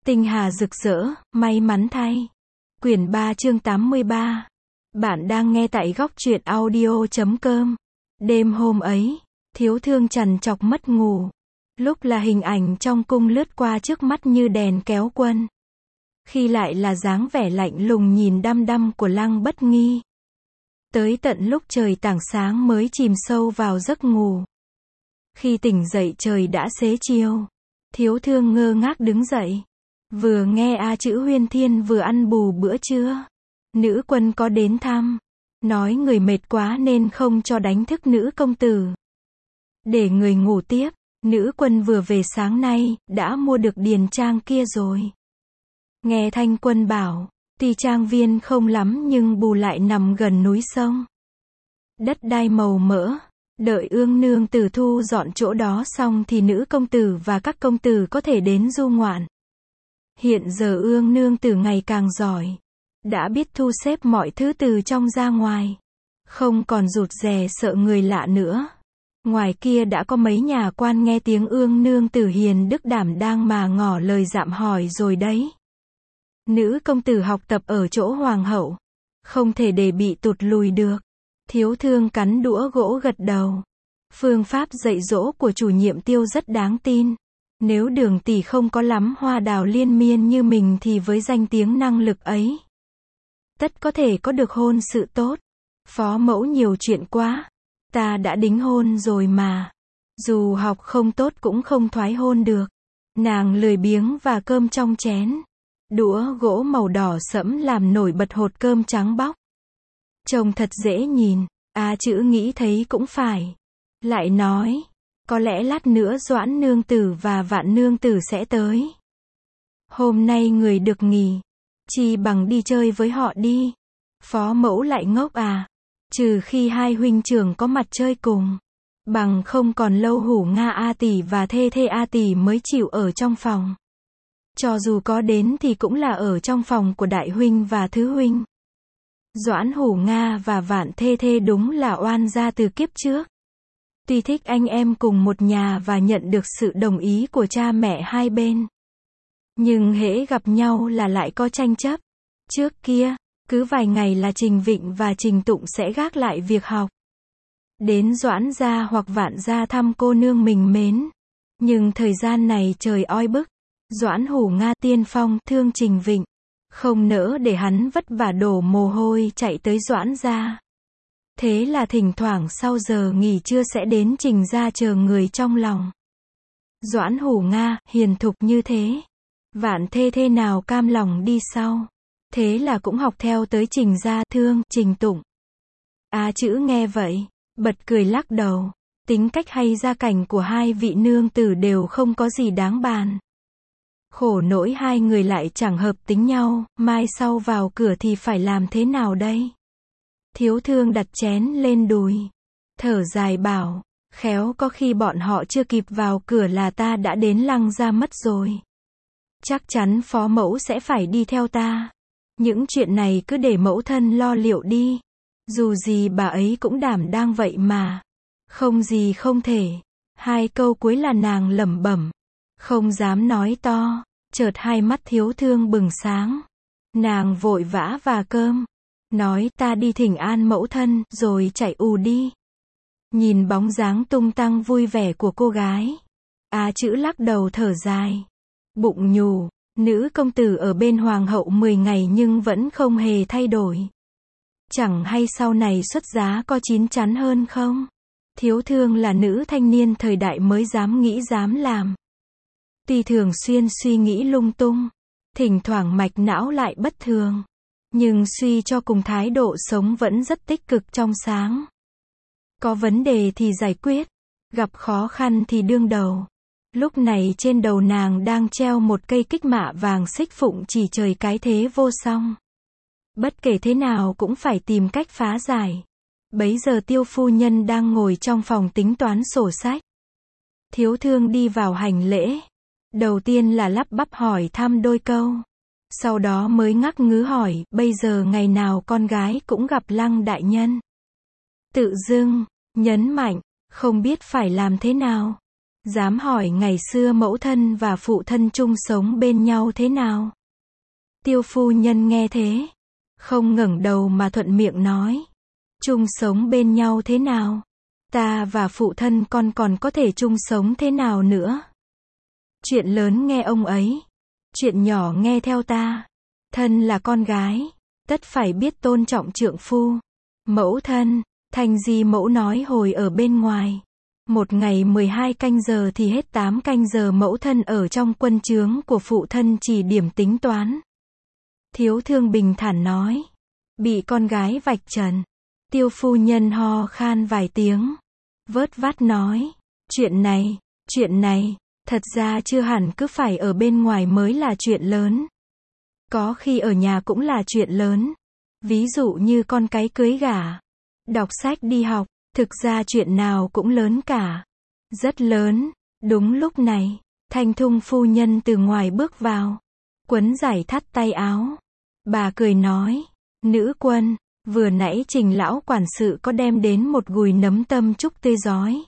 Tinh hà rực rỡ, may mắn thay. Quyển 3 chương 83. Bạn đang nghe tại góc truyện audio.com. Đêm hôm ấy, Thiếu Thương trằn trọc mất ngủ. Lúc là hình ảnh trong cung lướt qua trước mắt như đèn kéo quân. Khi lại là dáng vẻ lạnh lùng nhìn đăm đăm của Lăng Bất Nghi. Tới tận lúc trời tảng sáng mới chìm sâu vào giấc ngủ. Khi tỉnh dậy trời đã xế chiều. Thiếu Thương ngơ ngác đứng dậy. Vừa nghe A Chữ Huyên Thiên vừa ăn bù bữa trưa. Nữ quân có đến thăm. Nói người mệt quá nên không cho đánh thức nữ công tử. Để người ngủ tiếp. Nữ quân vừa về sáng nay, đã mua được điền trang kia rồi. Nghe Thanh Quân bảo, tuy trang viên không lắm nhưng bù lại nằm gần núi sông. Đất đai màu mỡ. Đợi ương nương tử thu dọn chỗ đó xong thì nữ công tử và các công tử có thể đến du ngoạn. Hiện giờ ương nương tử ngày càng giỏi. Đã biết thu xếp mọi thứ từ trong ra ngoài. Không còn rụt rè sợ người lạ nữa. Ngoài kia đã có mấy nhà quan nghe tiếng ương nương tử hiền đức đảm đang mà ngỏ lời dạm hỏi rồi đấy. Nữ công tử học tập ở chỗ hoàng hậu. Không thể để bị tụt lùi được. Thiếu Thương cắn đũa gỗ gật đầu. Phương pháp dạy dỗ của chủ nhiệm Tiêu rất đáng tin. Nếu Đường tỷ không có lắm hoa đào liên miên như mình thì với danh tiếng năng lực ấy, tất có thể có được hôn sự tốt. Phó mẫu nhiều chuyện quá. Ta đã đính hôn rồi mà. Dù học không tốt cũng không thoái hôn được. Nàng lười biếng và cơm trong chén. Đũa gỗ màu đỏ sẫm làm nổi bật hột cơm trắng bóc. Trông thật dễ nhìn. A Chữ nghĩ thấy cũng phải. Lại nói, có lẽ lát nữa Doãn nương tử và Vạn nương tử sẽ tới. Hôm nay người được nghỉ. Chi bằng đi chơi với họ đi. Phó mẫu lại ngốc à. Trừ khi hai huynh trưởng có mặt chơi cùng. Bằng không còn lâu Hủ Nga A tỷ và Thê Thê A tỷ mới chịu ở trong phòng. Cho dù có đến thì cũng là ở trong phòng của đại huynh và thứ huynh. Doãn Hủ Nga và Vạn Thê Thê đúng là oan gia từ kiếp trước. Tuy thích anh em cùng một nhà và nhận được sự đồng ý của cha mẹ hai bên. Nhưng hễ gặp nhau là lại có tranh chấp. Trước kia, cứ vài ngày là Trình Vịnh và Trình Tụng sẽ gác lại việc học. Đến Doãn gia hoặc Vạn gia thăm cô nương mình mến. Nhưng thời gian này trời oi bức. Doãn Hủ Nga tiên phong thương Trình Vịnh. Không nỡ để hắn vất vả đổ mồ hôi chạy tới Doãn gia. Thế là thỉnh thoảng sau giờ nghỉ trưa sẽ đến Trình gia chờ người trong lòng. Doãn Hủ Nga, hiền thục như thế. Vạn Thê Thê nào cam lòng đi sau. Thế là cũng học theo tới Trình gia thương Trình Tụng. A Chữ nghe vậy, bật cười lắc đầu. Tính cách hay gia cảnh của hai vị nương tử đều không có gì đáng bàn. Khổ nỗi hai người lại chẳng hợp tính nhau, mai sau vào cửa thì phải làm thế nào đây? Thiếu Thương đặt chén lên đùi. Thở dài bảo, khéo có khi bọn họ chưa kịp vào cửa là ta đã đến Lăng gia mất rồi. Chắc chắn phó mẫu sẽ phải đi theo ta. Những chuyện này cứ để mẫu thân lo liệu đi. Dù gì bà ấy cũng đảm đang vậy mà. Không gì không thể. Hai câu cuối là nàng lẩm bẩm. Không dám nói to. Chợt hai mắt Thiếu Thương bừng sáng. Nàng vội vã và cơm. Nói ta đi thỉnh an mẫu thân rồi chạy ù đi. Nhìn bóng dáng tung tăng vui vẻ của cô gái. A Chữ lắc đầu thở dài. Bụng nhủ, nữ công tử ở bên hoàng hậu 10 ngày nhưng vẫn không hề thay đổi. Chẳng hay sau này xuất giá có chín chắn hơn không? Thiếu Thương là nữ thanh niên thời đại mới dám nghĩ dám làm. Tuy thường xuyên suy nghĩ lung tung, thỉnh thoảng mạch não lại bất thường. Nhưng suy cho cùng thái độ sống vẫn rất tích cực trong sáng. Có vấn đề thì giải quyết, gặp khó khăn thì đương đầu. Lúc này trên đầu nàng đang treo một cây kích mạ vàng xích phụng chỉ trời cái thế vô song. Bất kể thế nào cũng phải tìm cách phá giải. Bấy giờ Tiêu phu nhân đang ngồi trong phòng tính toán sổ sách. Thiếu Thương đi vào hành lễ. Đầu tiên là lắp bắp hỏi thăm đôi câu. Sau đó mới ngắc ngứ hỏi, bây giờ ngày nào con gái cũng gặp Lăng đại nhân. Tự dưng, nhấn mạnh, không biết phải làm thế nào. Dám hỏi ngày xưa mẫu thân và phụ thân chung sống bên nhau thế nào? Tiêu phu nhân nghe thế, không ngẩng đầu mà thuận miệng nói. Chung sống bên nhau thế nào? Ta và phụ thân con còn có thể chung sống thế nào nữa? Chuyện lớn nghe ông ấy, chuyện nhỏ nghe theo ta. Thân là con gái, tất phải biết tôn trọng trượng phu. Mẫu thân, Thanh Di mẫu nói hồi ở bên ngoài. Một ngày 12 canh giờ thì hết 8 canh giờ mẫu thân ở trong quân trướng của phụ thân chỉ điểm tính toán. Thiếu thương bình thản nói. Bị con gái vạch trần. Tiêu phu nhân ho khan vài tiếng. Vớt vát nói. Chuyện này, thật ra chưa hẳn cứ phải ở bên ngoài mới là chuyện lớn. Có khi ở nhà cũng là chuyện lớn. Ví dụ như con cái cưới gả, đọc sách đi học, thực ra chuyện nào cũng lớn cả. Rất lớn. Đúng lúc này, Thanh Thung phu nhân từ ngoài bước vào, quấn giải thắt tay áo. Bà cười nói, nữ quân, vừa nãy Trình lão quản sự có đem đến một gùi nấm tâm trúc tê giói.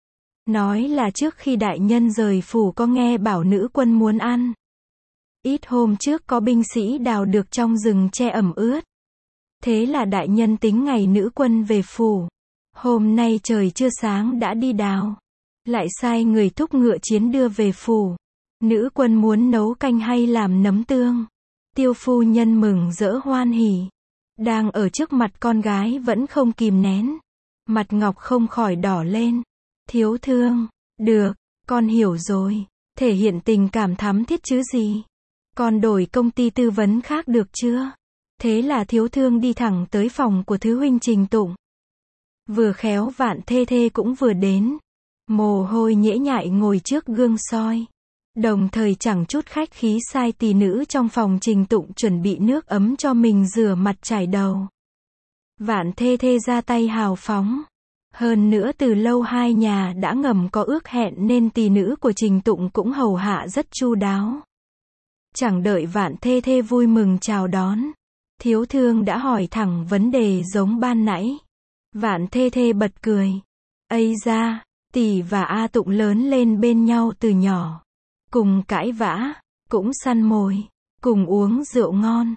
Nói là trước khi đại nhân rời phủ có nghe bảo nữ quân muốn ăn. Ít hôm trước có binh sĩ đào được trong rừng tre ẩm ướt. Thế là đại nhân tính ngày nữ quân về phủ. Hôm nay trời chưa sáng đã đi đào. Lại sai người thúc ngựa chiến đưa về phủ. Nữ quân muốn nấu canh hay làm nấm tương. Tiêu phu nhân mừng rỡ hoan hỉ. Đang ở trước mặt con gái vẫn không kìm nén. Mặt ngọc không khỏi đỏ lên. Thiếu thương, được, con hiểu rồi. Thể hiện tình cảm thắm thiết chứ gì. Con đổi công ty tư vấn khác được chưa? Thế là thiếu thương đi thẳng tới phòng của thứ huynh Trình Tụng. Vừa khéo Vạn Thê Thê cũng vừa đến. Mồ hôi nhễ nhại ngồi trước gương soi. Đồng thời chẳng chút khách khí sai tỳ nữ trong phòng Trình Tụng chuẩn bị nước ấm cho mình rửa mặt chải đầu. Vạn Thê Thê ra tay hào phóng. Hơn nữa từ lâu hai nhà đã ngầm có ước hẹn nên tỳ nữ của Trình Tụng cũng hầu hạ rất chu đáo. Chẳng đợi Vạn Thê Thê vui mừng chào đón. Thiếu thương đã hỏi thẳng vấn đề giống ban nãy. Vạn Thê Thê bật cười. Ây da, tỷ và A Tụng lớn lên bên nhau từ nhỏ. Cùng cãi vã, cũng săn mồi, cùng uống rượu ngon.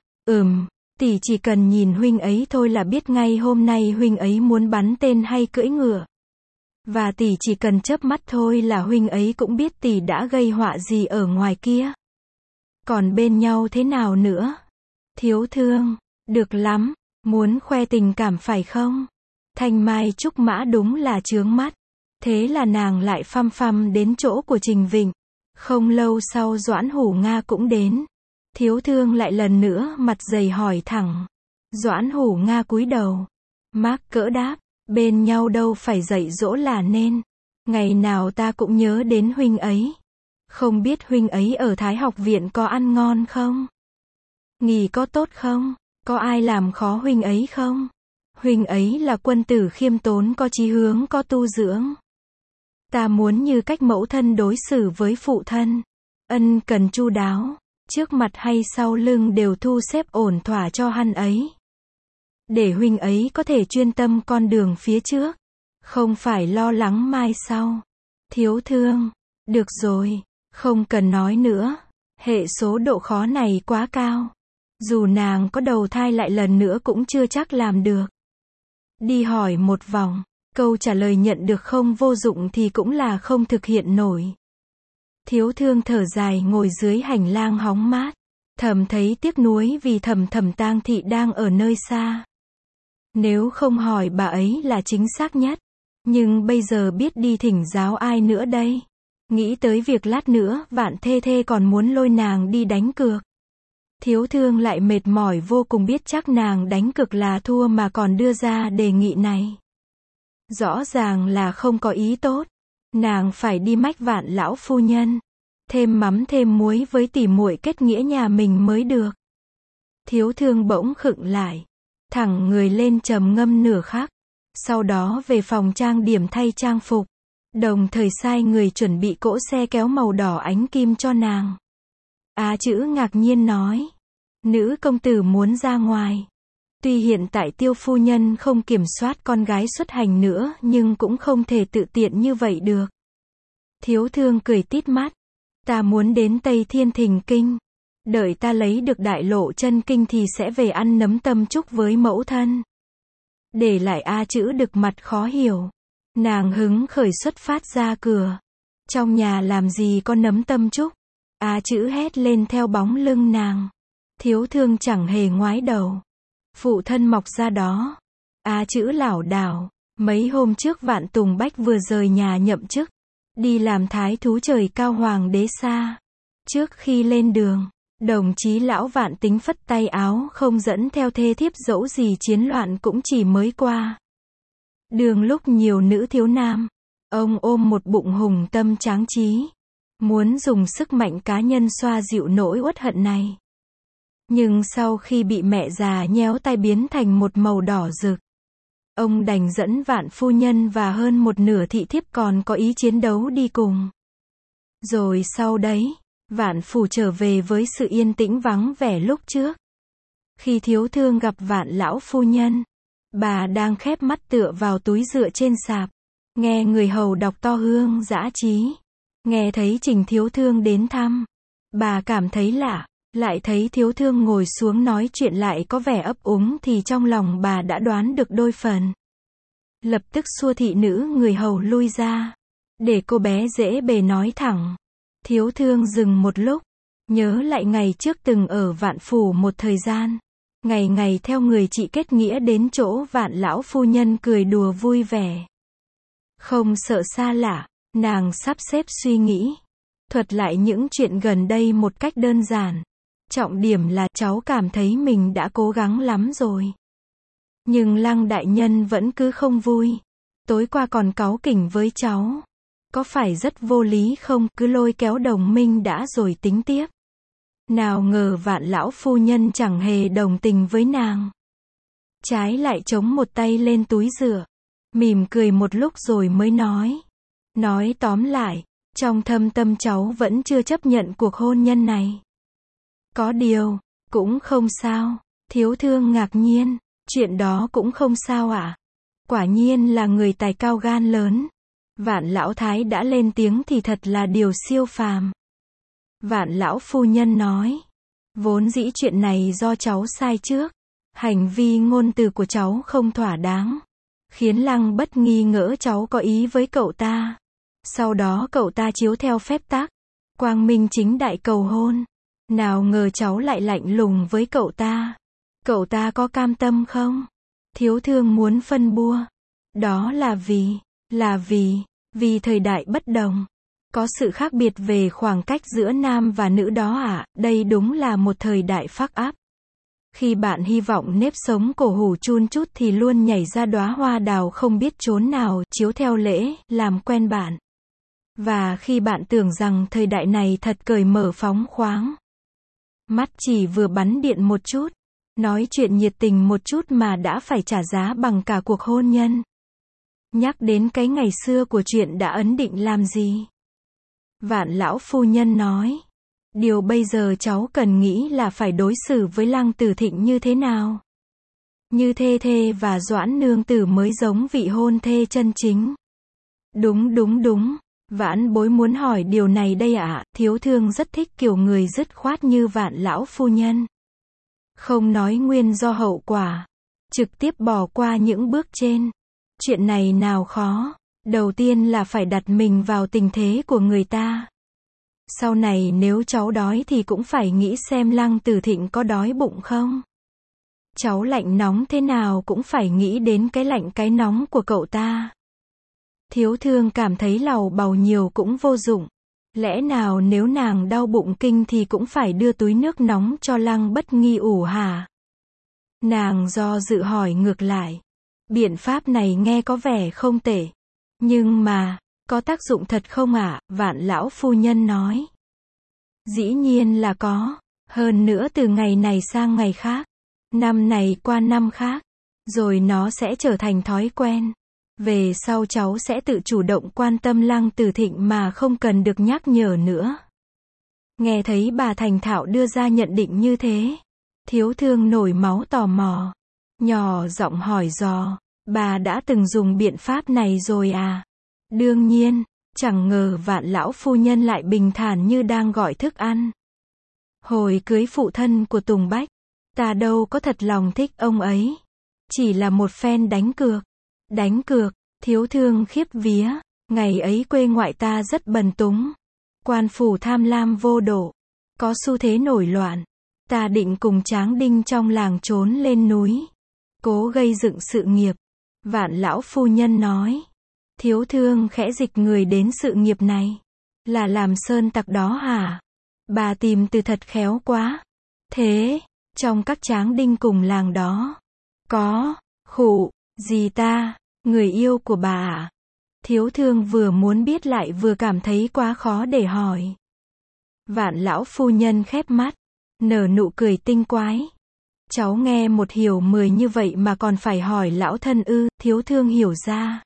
Tỷ chỉ cần nhìn huynh ấy thôi là biết ngay hôm nay huynh ấy muốn bắn tên hay cưỡi ngựa. Và tỷ chỉ cần chớp mắt thôi là huynh ấy cũng biết tỷ đã gây họa gì ở ngoài kia. Còn bên nhau thế nào nữa? Thiếu thương, được lắm, muốn khoe tình cảm phải không? Thanh Mai Trúc Mã đúng là chướng mắt. Thế là nàng lại phăm phăm đến chỗ của Trình Vịnh. Không lâu sau Doãn Hủ Nga cũng đến. Thiếu thương lại lần nữa mặt dày hỏi thẳng. Doãn Hủ Nga cúi đầu. Mác cỡ đáp, bên nhau đâu phải dạy dỗ là nên. Ngày nào ta cũng nhớ đến huynh ấy. Không biết huynh ấy ở Thái Học Viện có ăn ngon không? Nghỉ có tốt không? Có ai làm khó huynh ấy không? Huynh ấy là quân tử khiêm tốn có chí hướng có tu dưỡng. Ta muốn như cách mẫu thân đối xử với phụ thân. Ân cần chu đáo. Trước mặt hay sau lưng đều thu xếp ổn thỏa cho hắn ấy. Để huynh ấy có thể chuyên tâm con đường phía trước. Không phải lo lắng mai sau. Thiếu thương. Được rồi. Không cần nói nữa. Hệ số độ khó này quá cao. Dù nàng có đầu thai lại lần nữa cũng chưa chắc làm được. Đi hỏi một vòng. Câu trả lời nhận được không vô dụng thì cũng là không thực hiện nổi. Thiếu thương thở dài ngồi dưới hành lang hóng mát. Thầm thấy tiếc nuối vì Thầm Tang Thị đang ở nơi xa. Nếu không hỏi bà ấy là chính xác nhất. Nhưng bây giờ biết đi thỉnh giáo ai nữa đây? Nghĩ tới việc lát nữa Vạn Thê Thê còn muốn lôi nàng đi đánh cược. Thiếu thương lại mệt mỏi vô cùng biết chắc nàng đánh cược là thua mà còn đưa ra đề nghị này. Rõ ràng là không có ý tốt. Nàng phải đi mách Vạn lão phu nhân. Thêm mắm thêm muối với tỉ muội kết nghĩa nhà mình mới được. Thiếu thương bỗng khựng lại. Thẳng người lên trầm ngâm nửa khắc. Sau đó về phòng trang điểm thay trang phục. Đồng thời sai người chuẩn bị cỗ xe kéo màu đỏ ánh kim cho nàng. Á Chữ ngạc nhiên nói. Nữ công tử muốn ra ngoài. Tuy hiện tại Tiêu phu nhân không kiểm soát con gái xuất hành nữa nhưng cũng không thể tự tiện như vậy được. Thiếu thương cười tít mắt. Ta muốn đến Tây Thiên Thình Kinh. Đợi ta lấy được đại lộ chân kinh thì sẽ về ăn nấm tâm chúc với mẫu thân. Để lại A Chữ đực mặt khó hiểu. Nàng hứng khởi xuất phát ra cửa. Trong nhà làm gì có nấm tâm chúc. A Chữ hét lên theo bóng lưng nàng. Thiếu thương chẳng hề ngoái đầu. Phụ thân mọc ra đó. A Chữ lảo đảo. Mấy hôm trước Vạn Tùng Bách vừa rời nhà nhậm chức. Đi làm thái thú trời cao hoàng đế xa. Trước khi lên đường, đồng chí lão Vạn tính phất tay áo không dẫn theo thê thiếp, dẫu gì chiến loạn cũng chỉ mới qua. Đường lúc nhiều nữ thiếu nam. Ông ôm một bụng hùng tâm tráng trí. Muốn dùng sức mạnh cá nhân xoa dịu nỗi uất hận này. Nhưng sau khi bị mẹ già nhéo tay biến thành một màu đỏ rực, ông đành dẫn Vạn phu nhân và hơn một nửa thị thiếp còn có ý chiến đấu đi cùng. Rồi sau đấy, Vạn phủ trở về với sự yên tĩnh vắng vẻ lúc trước. Khi thiếu thương gặp Vạn lão phu nhân, bà đang khép mắt tựa vào túi dựa trên sạp, nghe người hầu đọc to hương dã chí. Nghe thấy Trình thiếu thương đến thăm, bà cảm thấy lạ. Lại thấy thiếu thương ngồi xuống nói chuyện lại có vẻ ấp úng thì trong lòng bà đã đoán được đôi phần. Lập tức xua thị nữ người hầu lui ra. Để cô bé dễ bề nói thẳng. Thiếu thương dừng một lúc. Nhớ lại ngày trước từng ở Vạn phủ một thời gian. Ngày ngày theo người chị kết nghĩa đến chỗ Vạn lão phu nhân cười đùa vui vẻ. Không sợ xa lạ, nàng sắp xếp suy nghĩ. Thuật lại những chuyện gần đây một cách đơn giản. Trọng điểm là cháu cảm thấy mình đã cố gắng lắm rồi. Nhưng Lăng đại nhân vẫn cứ không vui. Tối qua còn cáu kỉnh với cháu. Có phải rất vô lý không, cứ lôi kéo đồng minh đã rồi tính tiếp. Nào ngờ Vạn lão phu nhân chẳng hề đồng tình với nàng. Trái lại chống một tay lên túi dựa. Mỉm cười một lúc rồi mới nói. Nói tóm lại, trong thâm tâm cháu vẫn chưa chấp nhận cuộc hôn nhân này. Có điều, cũng không sao. Thiếu thương ngạc nhiên. Chuyện đó cũng không sao ạ. Quả nhiên là người tài cao gan lớn. Vạn lão thái đã lên tiếng thì thật là điều siêu phàm. Vạn lão phu nhân nói. Vốn dĩ chuyện này do cháu sai trước. Hành vi ngôn từ của cháu không thỏa đáng. Khiến Lăng Bất nghi ngỡ cháu có ý với cậu ta. Sau đó cậu ta chiếu theo phép tắc. Quang minh chính đại cầu hôn. Nào ngờ cháu lại lạnh lùng với cậu ta. Cậu ta có cam tâm không? Thiếu thương muốn phân bua. Đó là vì thời đại bất đồng. Có sự khác biệt về khoảng cách giữa nam và nữ đó ạ. Đây đúng là một thời đại phác áp. Khi bạn hy vọng nếp sống cổ hủ chun chút thì luôn nhảy ra đóa hoa đào không biết chốn nào, chiếu theo lễ, làm quen bạn. Và khi bạn tưởng rằng thời đại này thật cởi mở phóng khoáng. Mắt chỉ vừa bắn điện một chút. Nói chuyện nhiệt tình một chút mà đã phải trả giá bằng cả cuộc hôn nhân. Nhắc đến cái ngày xưa của chuyện đã ấn định làm gì? Vạn lão phu nhân nói. Điều bây giờ cháu cần nghĩ là phải đối xử với Lăng Tử Thịnh như thế nào? Như thê thê và Doãn nương tử mới giống vị hôn thê chân chính. Đúng. Vãn bối muốn hỏi điều này đây ạ. Thiếu thương rất thích kiểu người dứt khoát như Vạn lão phu nhân. Không nói nguyên do hậu quả. Trực tiếp bỏ qua những bước trên. Chuyện này nào khó. Đầu tiên là phải đặt mình vào tình thế của người ta. Sau này nếu cháu đói thì cũng phải nghĩ xem Lăng Tử Thịnh có đói bụng không. Cháu lạnh nóng thế nào cũng phải nghĩ đến cái lạnh cái nóng của cậu ta. Thiếu thương cảm thấy lầu bầu nhiều cũng vô dụng. Lẽ nào nếu nàng đau bụng kinh thì cũng phải đưa túi nước nóng cho Lăng Bất nghi ủ hả? Nàng do dự hỏi ngược lại. Biện pháp này nghe có vẻ không tệ. Nhưng mà, có tác dụng thật không ạ? Vạn lão phu nhân nói. Dĩ nhiên là có. Hơn nữa từ ngày này sang ngày khác. Năm này qua năm khác. Rồi nó sẽ trở thành thói quen. Về sau cháu sẽ tự chủ động quan tâm Lăng Tử Thịnh mà không cần được nhắc nhở nữa. Nghe thấy bà thành thạo đưa ra nhận định như thế. Thiếu thương nổi máu tò mò. Nhỏ giọng hỏi dò. Bà đã từng dùng biện pháp này rồi à? Đương nhiên. Chẳng ngờ Vạn lão phu nhân lại bình thản như đang gọi thức ăn. Hồi cưới phụ thân của Tùng Bách, ta đâu có thật lòng thích ông ấy. Chỉ là một phen đánh cược. Đánh cược, Thiếu Thương khiếp vía. Ngày ấy quê ngoại ta rất bần túng. Quan phủ tham lam vô độ. Có xu thế nổi loạn. Ta định cùng Tráng Đinh trong làng trốn lên núi. Cố gây dựng sự nghiệp. Vạn lão phu nhân nói. Thiếu Thương khẽ dịch người đến sự nghiệp này. Là làm sơn tặc đó hả? Bà tìm từ thật khéo quá. Thế, trong các Tráng Đinh cùng làng đó, có, khụ, gì ta, người yêu của bà à? Thiếu Thương vừa muốn biết lại vừa cảm thấy quá khó để hỏi. Vạn lão phu nhân khép mắt, nở nụ cười tinh quái. Cháu nghe một hiểu 10 như vậy mà còn phải hỏi lão thân ư? Thiếu Thương hiểu ra.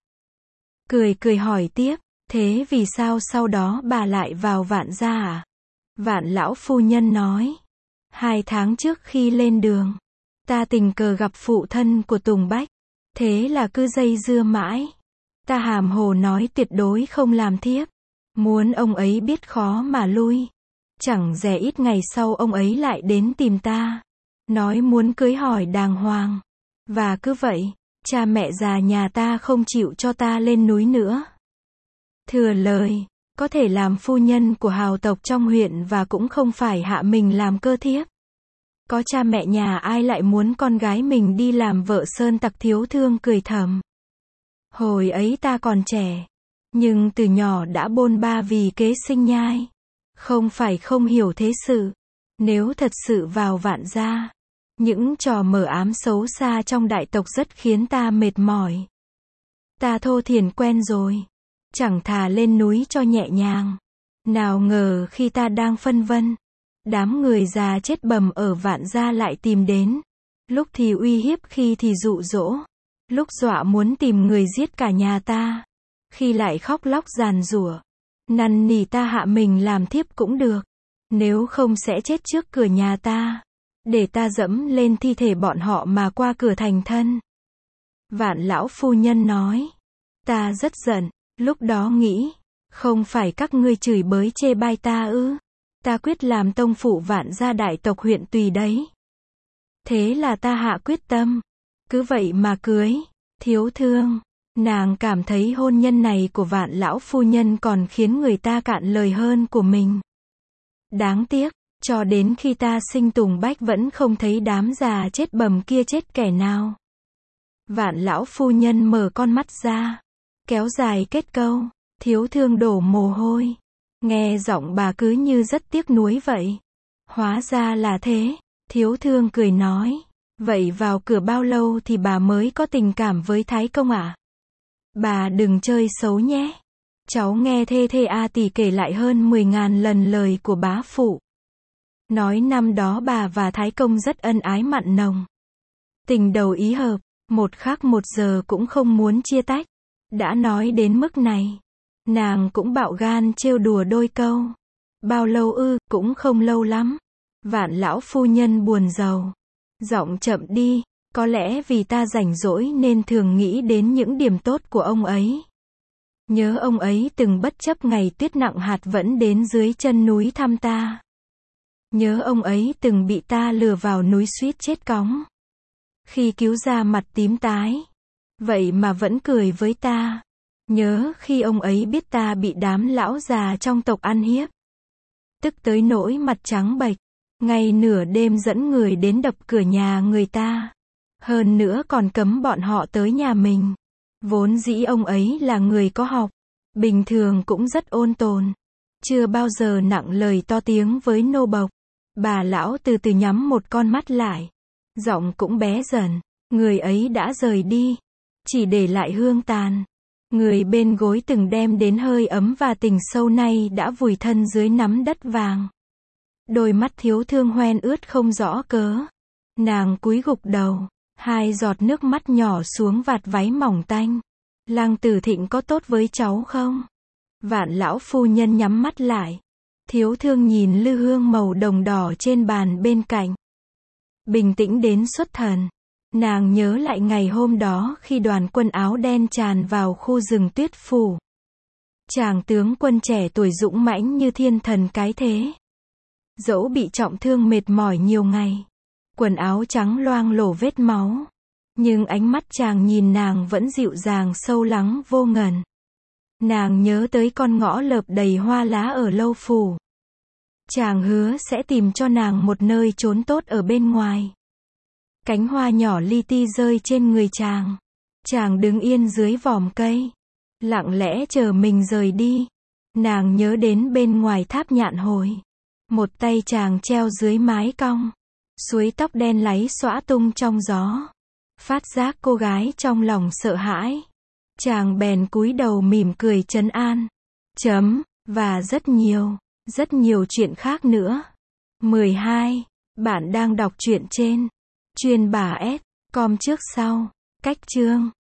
Cười hỏi tiếp, thế vì sao sau đó bà lại vào Vạn gia à? Vạn lão phu nhân nói, 2 tháng trước khi lên đường, ta tình cờ gặp phụ thân của Tùng Bách. Thế là cứ dây dưa mãi. Ta hàm hồ nói tuyệt đối không làm thiếp. Muốn ông ấy biết khó mà lui. Chẳng dè ít ngày sau ông ấy lại đến tìm ta. Nói muốn cưới hỏi đàng hoàng. Và cứ vậy, cha mẹ già nhà ta không chịu cho ta lên núi nữa. Thừa lời, có thể làm phu nhân của hào tộc trong huyện và cũng không phải hạ mình làm cơ thiếp. Có cha mẹ nhà ai lại muốn con gái mình đi làm vợ sơn tặc? Thiếu Thương cười thầm. Hồi ấy ta còn trẻ, nhưng từ nhỏ đã bôn ba vì kế sinh nhai. Không phải không hiểu thế sự. Nếu thật sự vào Vạn gia, những trò mờ ám xấu xa trong đại tộc rất khiến ta mệt mỏi. Ta thô thiển quen rồi. Chẳng thà lên núi cho nhẹ nhàng. Nào ngờ khi ta đang phân vân, đám người già chết bầm ở Vạn gia lại tìm đến. Lúc thì uy hiếp, khi thì dụ dỗ. Lúc dọa muốn tìm người giết cả nhà ta. Khi lại khóc lóc giàn giụa. Năn nỉ ta hạ mình làm thiếp cũng được. Nếu không sẽ chết trước cửa nhà ta. Để ta dẫm lên thi thể bọn họ mà qua cửa thành thân. Vạn lão phu nhân nói. Ta rất giận. Lúc đó nghĩ, không phải các ngươi chửi bới chê bai ta ư? Ta quyết làm tông phụ Vạn gia đại tộc huyện Tùy đấy. Thế là ta hạ quyết tâm. Cứ vậy mà cưới. Thiếu Thương. Nàng cảm thấy hôn nhân này của Vạn lão phu nhân còn khiến người ta cạn lời hơn của mình. Đáng tiếc, cho đến khi ta sinh Tùng Bách vẫn không thấy đám già chết bầm kia chết kẻ nào. Vạn lão phu nhân mở con mắt ra, kéo dài kết câu. Thiếu Thương đổ mồ hôi. Nghe giọng bà cứ như rất tiếc nuối vậy. Hóa ra là thế. Thiếu Thương cười nói. Vậy vào cửa bao lâu thì bà mới có tình cảm với Thái công ạ? Bà đừng chơi xấu nhé. Cháu nghe thê A tỷ kể lại hơn 10.000 lần lời của bá phụ. Nói năm đó bà và Thái công rất ân ái mặn nồng. Tình đầu ý hợp, một khắc một giờ cũng không muốn chia tách. Đã nói đến mức này, nàng cũng bạo gan trêu đùa đôi câu. Bao lâu ư? Cũng không lâu lắm. Vạn lão phu nhân buồn rầu. Giọng chậm đi. Có lẽ vì ta rảnh rỗi nên thường nghĩ đến những điểm tốt của ông ấy. Nhớ ông ấy từng bất chấp ngày tuyết nặng hạt vẫn đến dưới chân núi thăm ta. Nhớ ông ấy từng bị ta lừa vào núi suýt chết cóng. Khi cứu ra mặt tím tái. Vậy mà vẫn cười với ta. Nhớ khi ông ấy biết ta bị đám lão già trong tộc ăn hiếp. Tức tới nỗi mặt trắng bệch. Ngay nửa đêm dẫn người đến đập cửa nhà người ta. Hơn nữa còn cấm bọn họ tới nhà mình. Vốn dĩ ông ấy là người có học. Bình thường cũng rất ôn tồn. Chưa bao giờ nặng lời to tiếng với nô bộc. Bà lão từ từ nhắm một con mắt lại. Giọng cũng bé dần. Người ấy đã rời đi. Chỉ để lại hương tàn. Người bên gối từng đem đến hơi ấm và tình sâu nay đã vùi thân dưới nắm đất vàng. Đôi mắt Thiếu Thương hoen ướt không rõ cớ. Nàng cúi gục đầu. 2 giọt nước mắt nhỏ xuống vạt váy mỏng tanh. Lăng Tử Thịnh có tốt với cháu không? Vạn lão phu nhân nhắm mắt lại. Thiếu Thương nhìn lư hương màu đồng đỏ trên bàn bên cạnh. Bình tĩnh đến xuất thần. Nàng nhớ lại ngày hôm đó khi đoàn quân áo đen tràn vào khu rừng tuyết phủ. Chàng tướng quân trẻ tuổi dũng mãnh như thiên thần cái thế. Dẫu bị trọng thương mệt mỏi nhiều ngày, quần áo trắng loang lổ vết máu, nhưng ánh mắt chàng nhìn nàng vẫn dịu dàng sâu lắng vô ngần. Nàng nhớ tới con ngõ lợp đầy hoa lá ở lâu phủ. Chàng hứa sẽ tìm cho nàng một nơi trốn tốt ở bên ngoài. Cánh hoa nhỏ li ti rơi trên người chàng. Chàng đứng yên dưới vòm cây, lặng lẽ chờ mình rời đi. Nàng nhớ đến bên ngoài tháp Nhạn Hồi. Một tay chàng treo dưới mái cong, suối tóc đen láy xõa tung trong gió. Phát giác cô gái trong lòng sợ hãi. Chàng bèn cúi đầu mỉm cười trấn an. Và rất nhiều chuyện khác nữa. 12. Bạn đang đọc truyện trên chuyên bà S.com trước sau. Cách chương